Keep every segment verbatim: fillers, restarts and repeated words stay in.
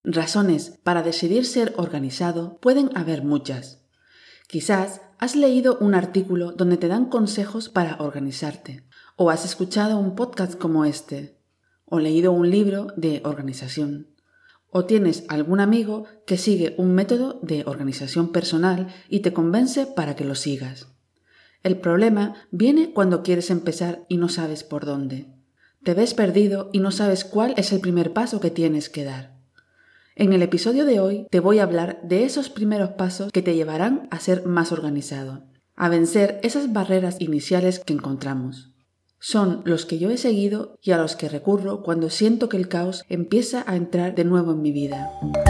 Razones para decidir ser organizado pueden haber muchas. Quizás has leído un artículo donde te dan consejos para organizarte, o has escuchado un podcast como este, o leído un libro de organización, o tienes algún amigo que sigue un método de organización personal y te convence para que lo sigas. El problema viene cuando quieres empezar y no sabes por dónde. Te ves perdido y no sabes cuál es el primer paso que tienes que dar. En el episodio de hoy te voy a hablar de esos primeros pasos que te llevarán a ser más organizado, a vencer esas barreras iniciales que encontramos. Son los que yo he seguido y a los que recurro cuando siento que el caos empieza a entrar de nuevo en mi vida.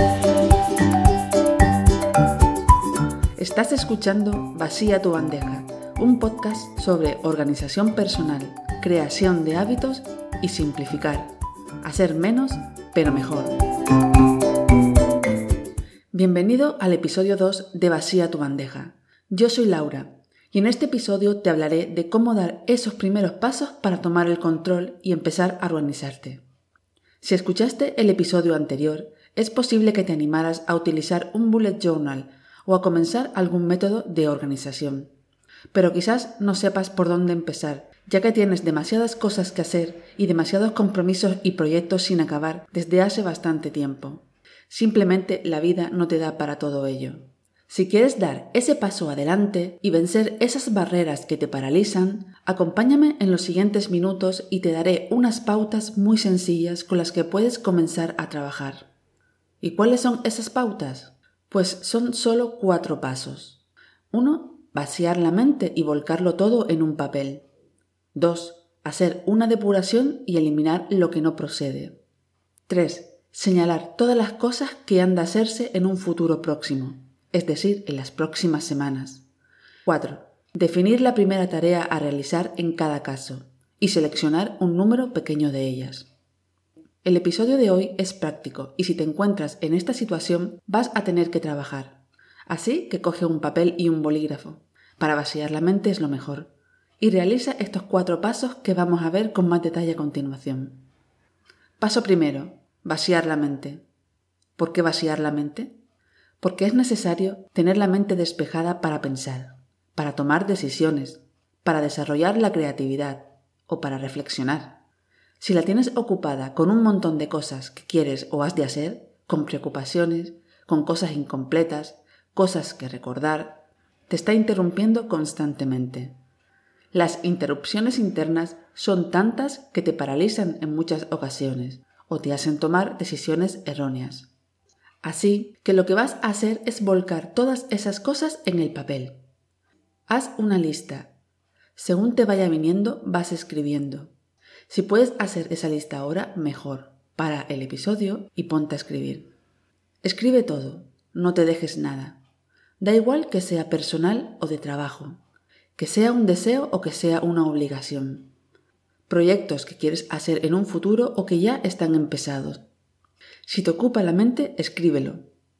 Estás escuchando Vacía tu bandeja, un podcast sobre organización personal, creación de hábitos y simplificar. Hacer menos, pero mejor. Bienvenido al episodio dos de Vacía tu bandeja. Yo soy Laura y en este episodio te hablaré de cómo dar esos primeros pasos para tomar el control y empezar a organizarte. Si escuchaste el episodio anterior, es posible que te animaras a utilizar un bullet journal o a comenzar algún método de organización. Pero quizás no sepas por dónde empezar, ya que tienes demasiadas cosas que hacer y demasiados compromisos y proyectos sin acabar desde hace bastante tiempo. Simplemente la vida no te da para todo ello. Si quieres dar ese paso adelante y vencer esas barreras que te paralizan, acompáñame en los siguientes minutos y te daré unas pautas muy sencillas con las que puedes comenzar a trabajar. ¿Y cuáles son esas pautas? Pues son solo cuatro pasos. uno. Vaciar la mente y volcarlo todo en un papel. dos. Hacer una depuración y eliminar lo que no procede. tres. Señalar todas las cosas que han de hacerse en un futuro próximo, es decir, en las próximas semanas. cuatro. Definir la primera tarea a realizar en cada caso y seleccionar un número pequeño de ellas. El episodio de hoy es práctico y si te encuentras en esta situación vas a tener que trabajar. Así que coge un papel y un bolígrafo. Para vaciar la mente es lo mejor. Y realiza estos cuatro pasos que vamos a ver con más detalle a continuación. Paso primero. Vaciar la mente. ¿Por qué vaciar la mente? Porque es necesario tener la mente despejada para pensar, para tomar decisiones, para desarrollar la creatividad o para reflexionar. Si la tienes ocupada con un montón de cosas que quieres o has de hacer, con preocupaciones, con cosas incompletas, cosas que recordar, te está interrumpiendo constantemente. Las interrupciones internas son tantas que te paralizan en muchas ocasiones o te hacen tomar decisiones erróneas. Así que lo que vas a hacer es volcar todas esas cosas en el papel. Haz una lista. Según te vaya viniendo, vas escribiendo. Si puedes hacer esa lista ahora, mejor. Para el episodio y ponte a escribir. Escribe todo, no te dejes nada. Da igual que sea personal o de trabajo, que sea un deseo o que sea una obligación. Proyectos que quieres hacer en un futuro o que ya están empezados. Si te ocupa la mente, escríbelo.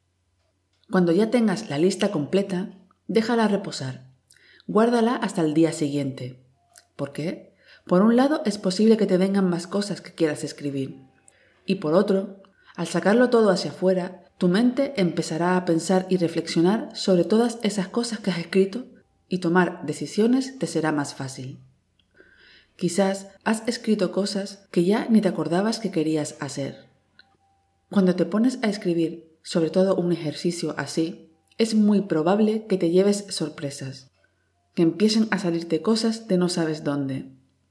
Cuando ya tengas la lista completa, déjala reposar. Guárdala hasta el día siguiente. ¿Por qué? Por un lado, es posible que te vengan más cosas que quieras escribir. Y por otro, al sacarlo todo hacia afuera, tu mente empezará a pensar y reflexionar sobre todas esas cosas que has escrito y tomar decisiones te será más fácil. Quizás has escrito cosas que ya ni te acordabas que querías hacer. Cuando te pones a escribir, sobre todo un ejercicio así, es muy probable que te lleves sorpresas, que empiecen a salirte cosas de no sabes dónde.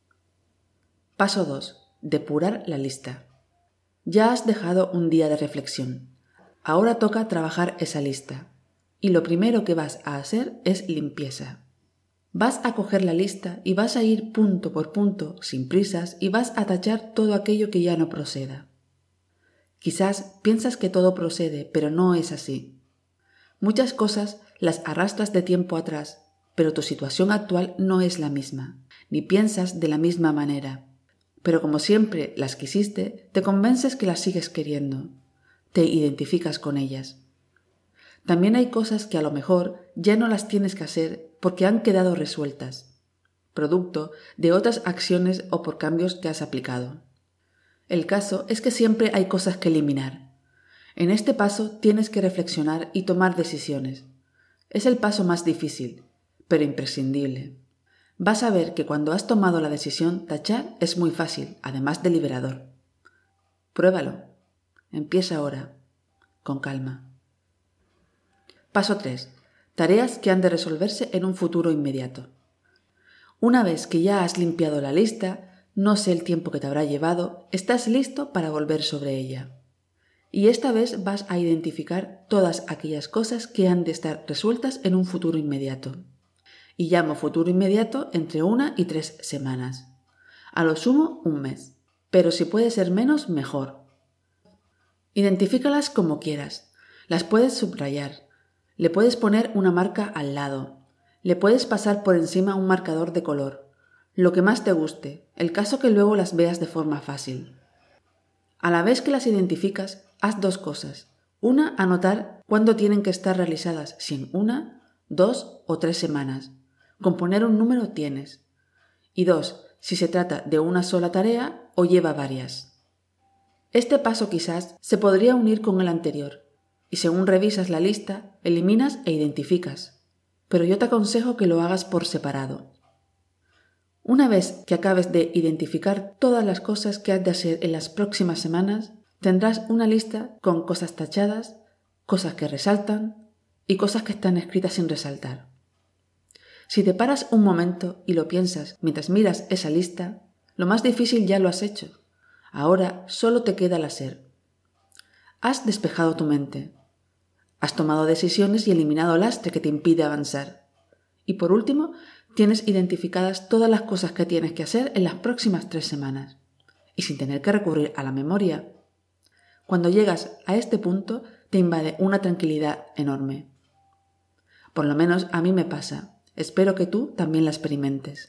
Paso dos. Depurar la lista. Ya has dejado un día de reflexión. Ahora toca trabajar esa lista. Y lo primero que vas a hacer es limpieza. Vas a coger la lista y vas a ir punto por punto, sin prisas, y vas a tachar todo aquello que ya no proceda. Quizás piensas que todo procede, pero no es así. Muchas cosas las arrastras de tiempo atrás, pero tu situación actual no es la misma, ni piensas de la misma manera. Pero como siempre las quisiste, te convences que las sigues queriendo. Te identificas con ellas. También hay cosas que a lo mejor ya no las tienes que hacer porque han quedado resueltas, producto de otras acciones o por cambios que has aplicado. El caso es que siempre hay cosas que eliminar. En este paso tienes que reflexionar y tomar decisiones. Es el paso más difícil, pero imprescindible. Vas a ver que cuando has tomado la decisión, tachar es muy fácil, además de liberador. Pruébalo. Empieza ahora, con calma. Paso tres. Tareas que han de resolverse en un futuro inmediato. Una vez que ya has limpiado la lista, no sé el tiempo que te habrá llevado, estás listo para volver sobre ella. Y esta vez vas a identificar todas aquellas cosas que han de estar resueltas en un futuro inmediato. Y llamo futuro inmediato entre una y tres semanas. A lo sumo un mes, pero si puede ser menos, mejor. Identifícalas como quieras. Las puedes subrayar. Le puedes poner una marca al lado. Le puedes pasar por encima un marcador de color. Lo que más te guste, el caso que luego las veas de forma fácil. A la vez que las identificas, haz dos cosas. Una, anotar cuándo tienen que estar realizadas, si en una, dos o tres semanas. Con poner un número tienes. Y dos, si se trata de una sola tarea o lleva varias. Este paso quizás se podría unir con el anterior, y según revisas la lista, eliminas e identificas. Pero yo te aconsejo que lo hagas por separado. Una vez que acabes de identificar todas las cosas que has de hacer en las próximas semanas, tendrás una lista con cosas tachadas, cosas que resaltan y cosas que están escritas sin resaltar. Si te paras un momento y lo piensas mientras miras esa lista, lo más difícil ya lo has hecho. Ahora solo te queda el hacer. Has despejado tu mente. Has tomado decisiones y eliminado el lastre que te impide avanzar. Y por último, tienes identificadas todas las cosas que tienes que hacer en las próximas tres semanas. Y sin tener que recurrir a la memoria. Cuando llegas a este punto, te invade una tranquilidad enorme. Por lo menos a mí me pasa. Espero que tú también la experimentes.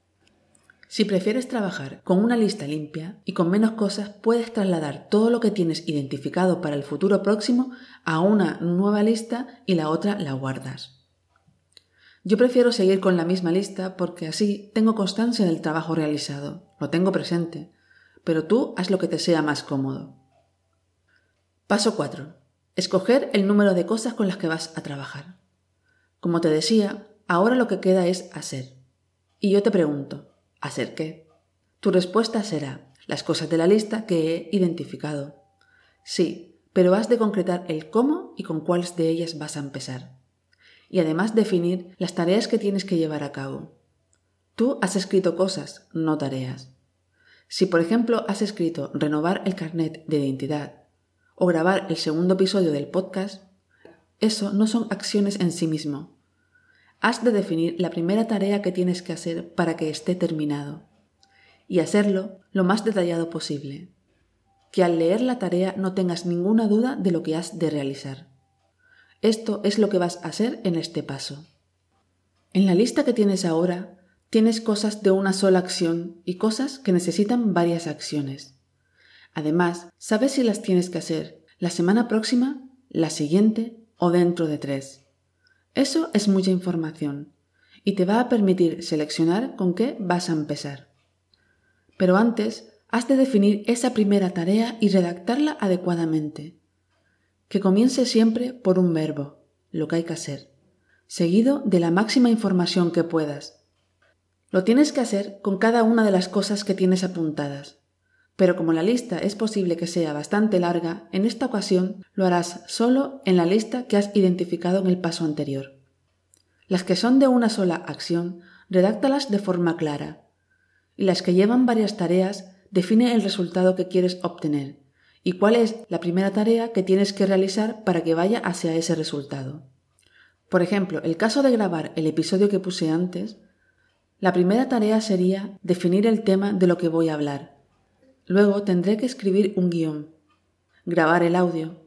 Si prefieres trabajar con una lista limpia y con menos cosas, puedes trasladar todo lo que tienes identificado para el futuro próximo a una nueva lista y la otra la guardas. Yo prefiero seguir con la misma lista porque así tengo constancia del trabajo realizado, lo tengo presente, pero tú haz lo que te sea más cómodo. Paso cuatro. Escoger el número de cosas con las que vas a trabajar. Como te decía, ahora lo que queda es hacer. Y yo te pregunto, ¿hacer qué? Tu respuesta será, las cosas de la lista que he identificado. Sí, pero has de concretar el cómo y con cuáles de ellas vas a empezar. Y además definir las tareas que tienes que llevar a cabo. Tú has escrito cosas, no tareas. Si por ejemplo has escrito renovar el carnet de identidad o grabar el segundo episodio del podcast, eso no son acciones en sí mismo. Has de definir la primera tarea que tienes que hacer para que esté terminado y hacerlo lo más detallado posible. Que al leer la tarea no tengas ninguna duda de lo que has de realizar. Esto es lo que vas a hacer en este paso. En la lista que tienes ahora, tienes cosas de una sola acción y cosas que necesitan varias acciones. Además, sabes si las tienes que hacer la semana próxima, la siguiente o dentro de tres. Eso es mucha información y te va a permitir seleccionar con qué vas a empezar. Pero antes, has de definir esa primera tarea y redactarla adecuadamente. Que comience siempre por un verbo, lo que hay que hacer, seguido de la máxima información que puedas. Lo tienes que hacer con cada una de las cosas que tienes apuntadas. Pero como la lista es posible que sea bastante larga, en esta ocasión lo harás solo en la lista que has identificado en el paso anterior. Las que son de una sola acción, redáctalas de forma clara. Y las que llevan varias tareas, define el resultado que quieres obtener y cuál es la primera tarea que tienes que realizar para que vaya hacia ese resultado. Por ejemplo, el caso de grabar el episodio que puse antes, la primera tarea sería definir el tema de lo que voy a hablar. Luego tendré que escribir un guión, grabar el audio,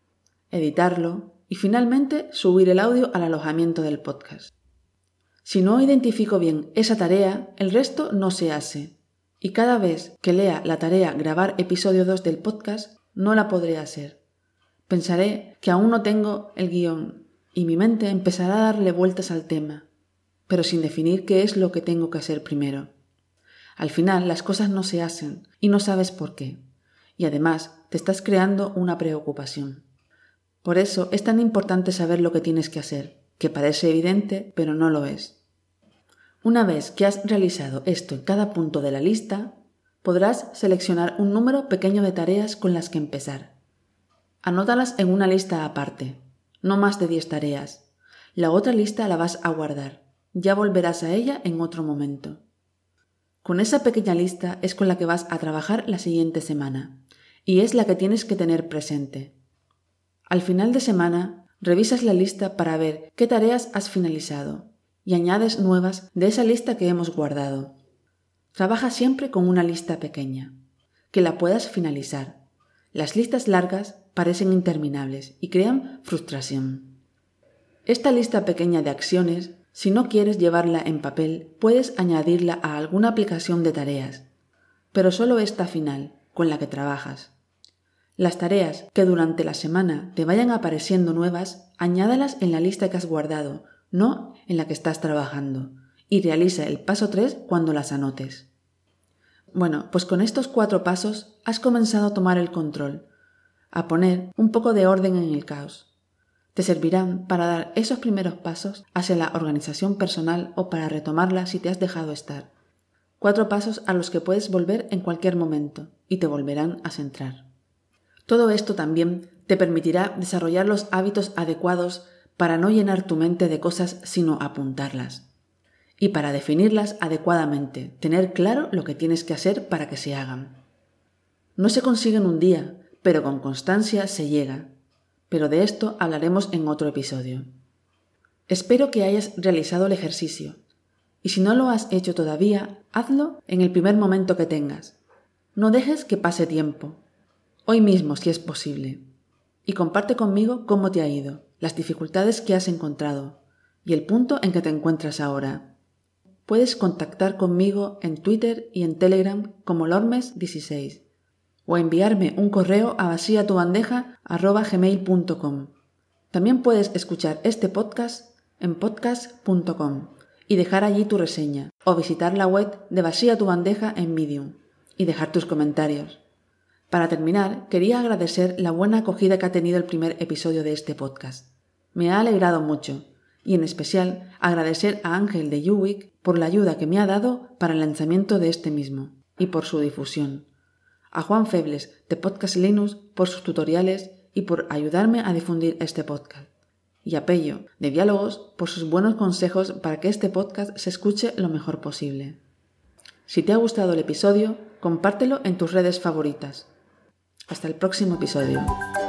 editarlo y finalmente subir el audio al alojamiento del podcast. Si no identifico bien esa tarea, el resto no se hace. Y cada vez que lea la tarea grabar episodio dos del podcast, no la podré hacer. Pensaré que aún no tengo el guión y mi mente empezará a darle vueltas al tema, pero sin definir qué es lo que tengo que hacer primero. Al final las cosas no se hacen y no sabes por qué. Y además te estás creando una preocupación. Por eso es tan importante saber lo que tienes que hacer, que parece evidente, pero no lo es. Una vez que has realizado esto en cada punto de la lista, podrás seleccionar un número pequeño de tareas con las que empezar. Anótalas en una lista aparte, no más de diez tareas. La otra lista la vas a guardar, ya volverás a ella en otro momento. Con esa pequeña lista es con la que vas a trabajar la siguiente semana, y es la que tienes que tener presente. Al final de semana, revisas la lista para ver qué tareas has finalizado y añades nuevas de esa lista que hemos guardado. Trabaja siempre con una lista pequeña, que la puedas finalizar. Las listas largas parecen interminables y crean frustración. Esta lista pequeña de acciones, si no quieres llevarla en papel, puedes añadirla a alguna aplicación de tareas, pero solo esta final, con la que trabajas. Las tareas que durante la semana te vayan apareciendo nuevas, añádalas en la lista que has guardado, no en la que estás trabajando, y realiza el paso tres cuando las anotes. Bueno, pues con estos cuatro pasos has comenzado a tomar el control, a poner un poco de orden en el caos. Te servirán para dar esos primeros pasos hacia la organización personal o para retomarla si te has dejado estar. Cuatro pasos a los que puedes volver en cualquier momento y te volverán a centrar. Todo esto también te permitirá desarrollar los hábitos adecuados para no llenar tu mente de cosas sino apuntarlas. Y para definirlas adecuadamente, tener claro lo que tienes que hacer para que se hagan. No se consigue en un día, pero con constancia se llega. Pero de esto hablaremos en otro episodio. Espero que hayas realizado el ejercicio. Y si no lo has hecho todavía, hazlo en el primer momento que tengas. No dejes que pase tiempo. Hoy mismo, si es posible. Y comparte conmigo cómo te ha ido, las dificultades que has encontrado y el punto en que te encuentras ahora. Puedes contactar conmigo en Twitter y en Telegram como lormes dieciséis o enviarme un correo a vacíatubandeja arroba gmail punto com. También puedes escuchar este podcast en podcast punto com y dejar allí tu reseña o visitar la web de Vacía tu Bandeja en Medium y dejar tus comentarios. Para terminar, quería agradecer la buena acogida que ha tenido el primer episodio de este podcast. Me ha alegrado mucho y en especial agradecer a Ángel de YouWeek por la ayuda que me ha dado para el lanzamiento de este mismo y por su difusión. A Juan Febles de Podcast Linux por sus tutoriales y por ayudarme a difundir este podcast. Y a Pello de Diálogos por sus buenos consejos para que este podcast se escuche lo mejor posible. Si te ha gustado el episodio, compártelo en tus redes favoritas. Hasta el próximo episodio.